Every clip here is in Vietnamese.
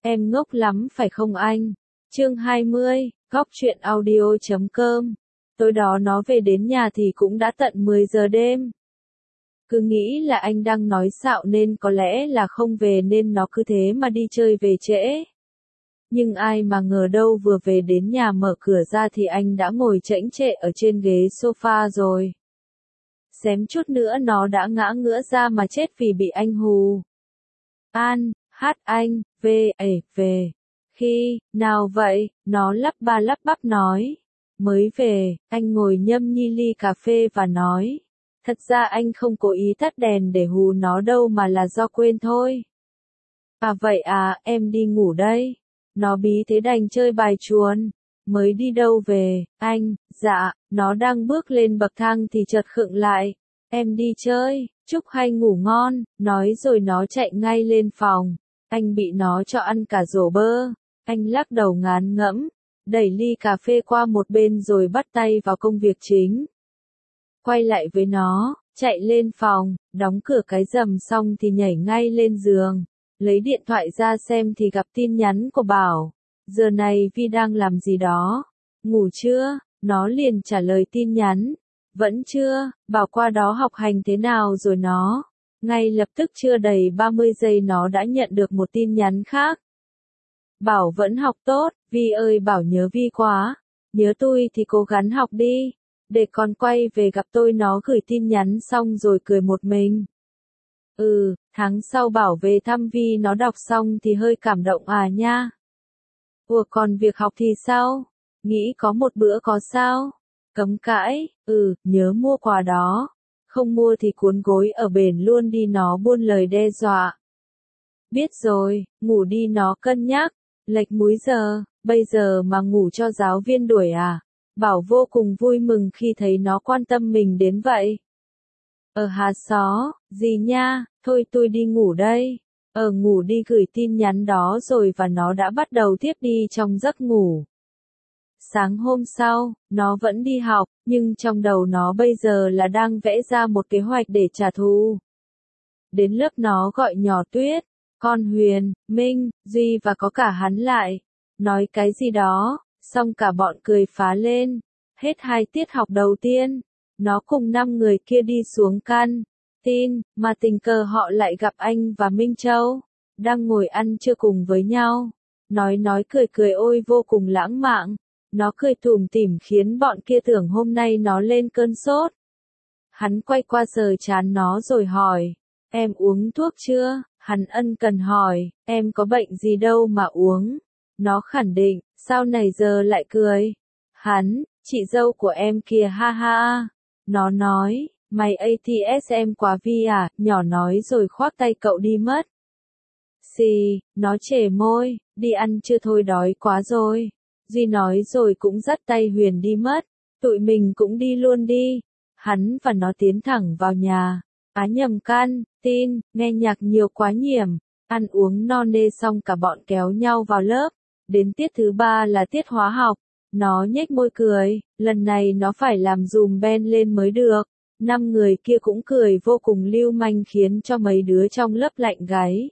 Em ngốc lắm phải không anh? Chương 20, Góc truyện audio.com. Tối đó nó về đến nhà thì cũng đã tận 10 giờ đêm. Cứ nghĩ là anh đang nói xạo nên có lẽ là không về nên nó cứ thế mà đi chơi về trễ. Nhưng ai mà ngờ đâu vừa về đến nhà mở cửa ra thì anh đã ngồi chễnh chệ ở trên ghế sofa rồi. Xém chút nữa nó đã ngã ngửa ra mà chết vì bị anh hù. An, hát anh, về. Khi, nào vậy, nó lắp ba lắp bắp nói. Mới về, anh ngồi nhâm nhi ly cà phê và nói. Thật ra anh không cố ý tắt đèn để hù nó đâu mà là do quên thôi. À vậy à, em đi ngủ đây. Nó bí thế đành chơi bài chuồn. Mới đi đâu về, anh, dạ, nó đang bước lên bậc thang thì chợt khựng lại. Em đi chơi, chúc hay ngủ ngon, nói rồi nó chạy ngay lên phòng. Anh bị nó cho ăn cả rổ bơ. Anh lắc đầu ngán ngẫm, đẩy ly cà phê qua một bên rồi bắt tay vào công việc chính. Quay lại với nó, chạy lên phòng, đóng cửa cái rầm xong thì nhảy ngay lên giường. Lấy điện thoại ra xem thì gặp tin nhắn của Bảo. Giờ này Vi đang làm gì đó? Ngủ chưa? Nó liền trả lời tin nhắn. Vẫn chưa, Bảo qua đó học hành thế nào rồi nó? Ngay lập tức chưa đầy 30 giây nó đã nhận được một tin nhắn khác. Bảo vẫn học tốt, Vi ơi Bảo nhớ Vi quá. Nhớ tôi thì cố gắng học đi. Để con quay về gặp tôi nó gửi tin nhắn xong rồi cười một mình. Tháng sau Bảo về thăm Vi nó đọc xong thì hơi cảm động à nha. Ủa còn việc học thì sao? Nghĩ có một bữa có sao? Cấm cãi, nhớ mua quà đó. Không mua thì cuốn gối ở bển luôn đi nó buôn lời đe dọa. Biết rồi, ngủ đi nó cân nhắc. Lệch múi giờ, bây giờ mà ngủ cho giáo viên đuổi à? Bảo vô cùng vui mừng khi thấy nó quan tâm mình đến vậy. Hà xó, gì nha, thôi tôi đi ngủ đây. Ngủ đi gửi tin nhắn đó rồi và nó đã bắt đầu tiếp đi trong giấc ngủ. Sáng hôm sau, nó vẫn đi học, nhưng trong đầu nó bây giờ là đang vẽ ra một kế hoạch để trả thù. Đến lớp nó gọi nhỏ Tuyết, con Huyền, Minh, Duy và có cả hắn lại. Nói cái gì đó, xong cả bọn cười phá lên. Hết 2 tiết học đầu tiên, nó cùng 5 người kia đi xuống căn tin, mà tình cờ họ lại gặp anh và Minh Châu, đang ngồi ăn trưa cùng với nhau. Nói cười ôi vô cùng lãng mạn. Nó cười tủm tỉm khiến bọn kia tưởng hôm nay nó lên cơn sốt. Hắn quay qua sờ trán nó rồi hỏi, em uống thuốc chưa? Hắn ân cần hỏi, em có bệnh gì đâu mà uống. Nó khẳng định, sao này giờ lại cười? Hắn, chị dâu của em kìa ha ha. Nó nói, mày ATS em quá Vi à, nhỏ nói rồi khoác tay cậu đi mất. Xì, nó chề môi, đi ăn chưa thôi đói quá rồi. Duy nói rồi cũng dắt tay Huyền đi mất. Tụi mình cũng đi luôn đi. Hắn và nó tiến thẳng vào nhà. Nhầm can, tin, nghe nhạc nhiều quá nhiểm. Ăn uống no nê xong cả bọn kéo nhau vào lớp. Đến tiết thứ 3 là tiết hóa học. Nó nhếch môi cười, lần này nó phải làm dùm Ben lên mới được. 5 người kia cũng cười vô cùng lưu manh khiến cho mấy đứa trong lớp lạnh gáy.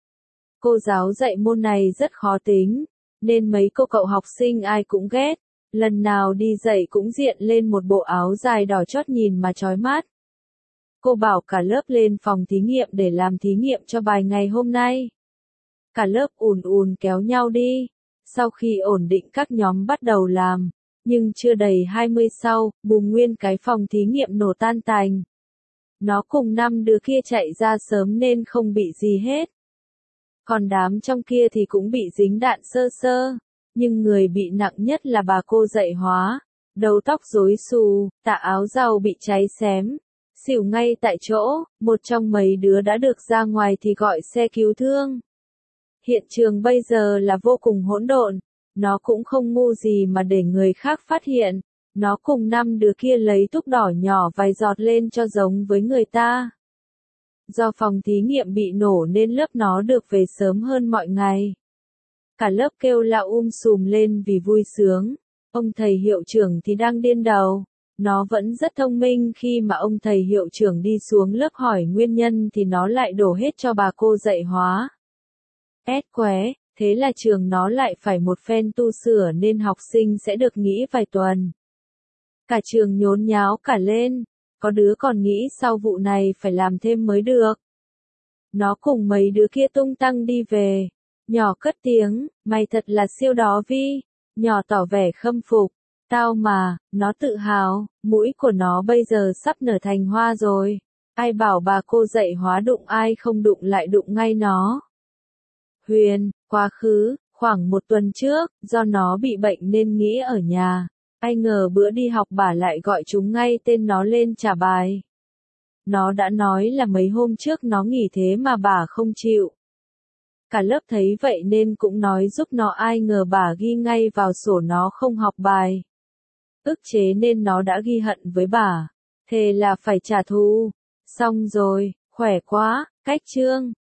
Cô giáo dạy môn này rất khó tính, nên mấy cô cậu học sinh ai cũng ghét. Lần nào đi dạy cũng diện lên một bộ áo dài đỏ chót nhìn mà chói mắt. Cô bảo cả lớp lên phòng thí nghiệm để làm thí nghiệm cho bài ngày hôm nay. Cả lớp ùn kéo nhau đi. Sau khi ổn định các nhóm bắt đầu làm, nhưng chưa đầy 20 sau, bùm nguyên cái phòng thí nghiệm nổ tan tành. Nó cùng 5 đứa kia chạy ra sớm nên không bị gì hết. Còn đám trong kia thì cũng bị dính đạn sơ sơ, nhưng người bị nặng nhất là bà cô dạy hóa. Đầu tóc rối xù, tà áo rau bị cháy xém, xỉu ngay tại chỗ. Một trong mấy đứa đã được ra ngoài thì gọi xe cứu thương. Hiện trường bây giờ là vô cùng hỗn độn. Nó cũng không ngu gì mà để người khác phát hiện. Nó cùng 5 đứa kia lấy thuốc đỏ nhỏ vài giọt lên cho giống với người ta. Do phòng thí nghiệm bị nổ nên lớp nó được về sớm hơn mọi ngày. Cả lớp kêu la sùm lên vì vui sướng. Ông thầy hiệu trưởng thì đang điên đầu. Nó vẫn rất thông minh khi mà ông thầy hiệu trưởng đi xuống lớp hỏi nguyên nhân thì nó lại đổ hết cho bà cô dạy hóa. Thế là trường nó lại phải một phen tu sửa nên học sinh sẽ được nghỉ vài tuần. Cả trường nhốn nháo cả lên, có đứa còn nghĩ sau vụ này phải làm thêm mới được. Nó cùng mấy đứa kia tung tăng đi về. Nhỏ cất tiếng, mày thật là siêu đó Vi. Nhỏ tỏ vẻ khâm phục. Tao mà, nó tự hào, mũi của nó bây giờ sắp nở thành hoa rồi. Ai bảo bà cô dạy hóa đụng ai không đụng lại đụng ngay nó. Huyền, quá khứ, khoảng một tuần trước, do nó bị bệnh nên nghỉ ở nhà. Ai ngờ bữa đi học bà lại gọi chúng ngay tên nó lên trả bài. Nó đã nói là mấy hôm trước nó nghỉ thế mà bà không chịu. Cả lớp thấy vậy nên cũng nói giúp nó, ai ngờ bà ghi ngay vào sổ nó không học bài. Ức chế nên nó đã ghi hận với bà. Thề là phải trả thù. Xong rồi, khỏe quá, cách chương.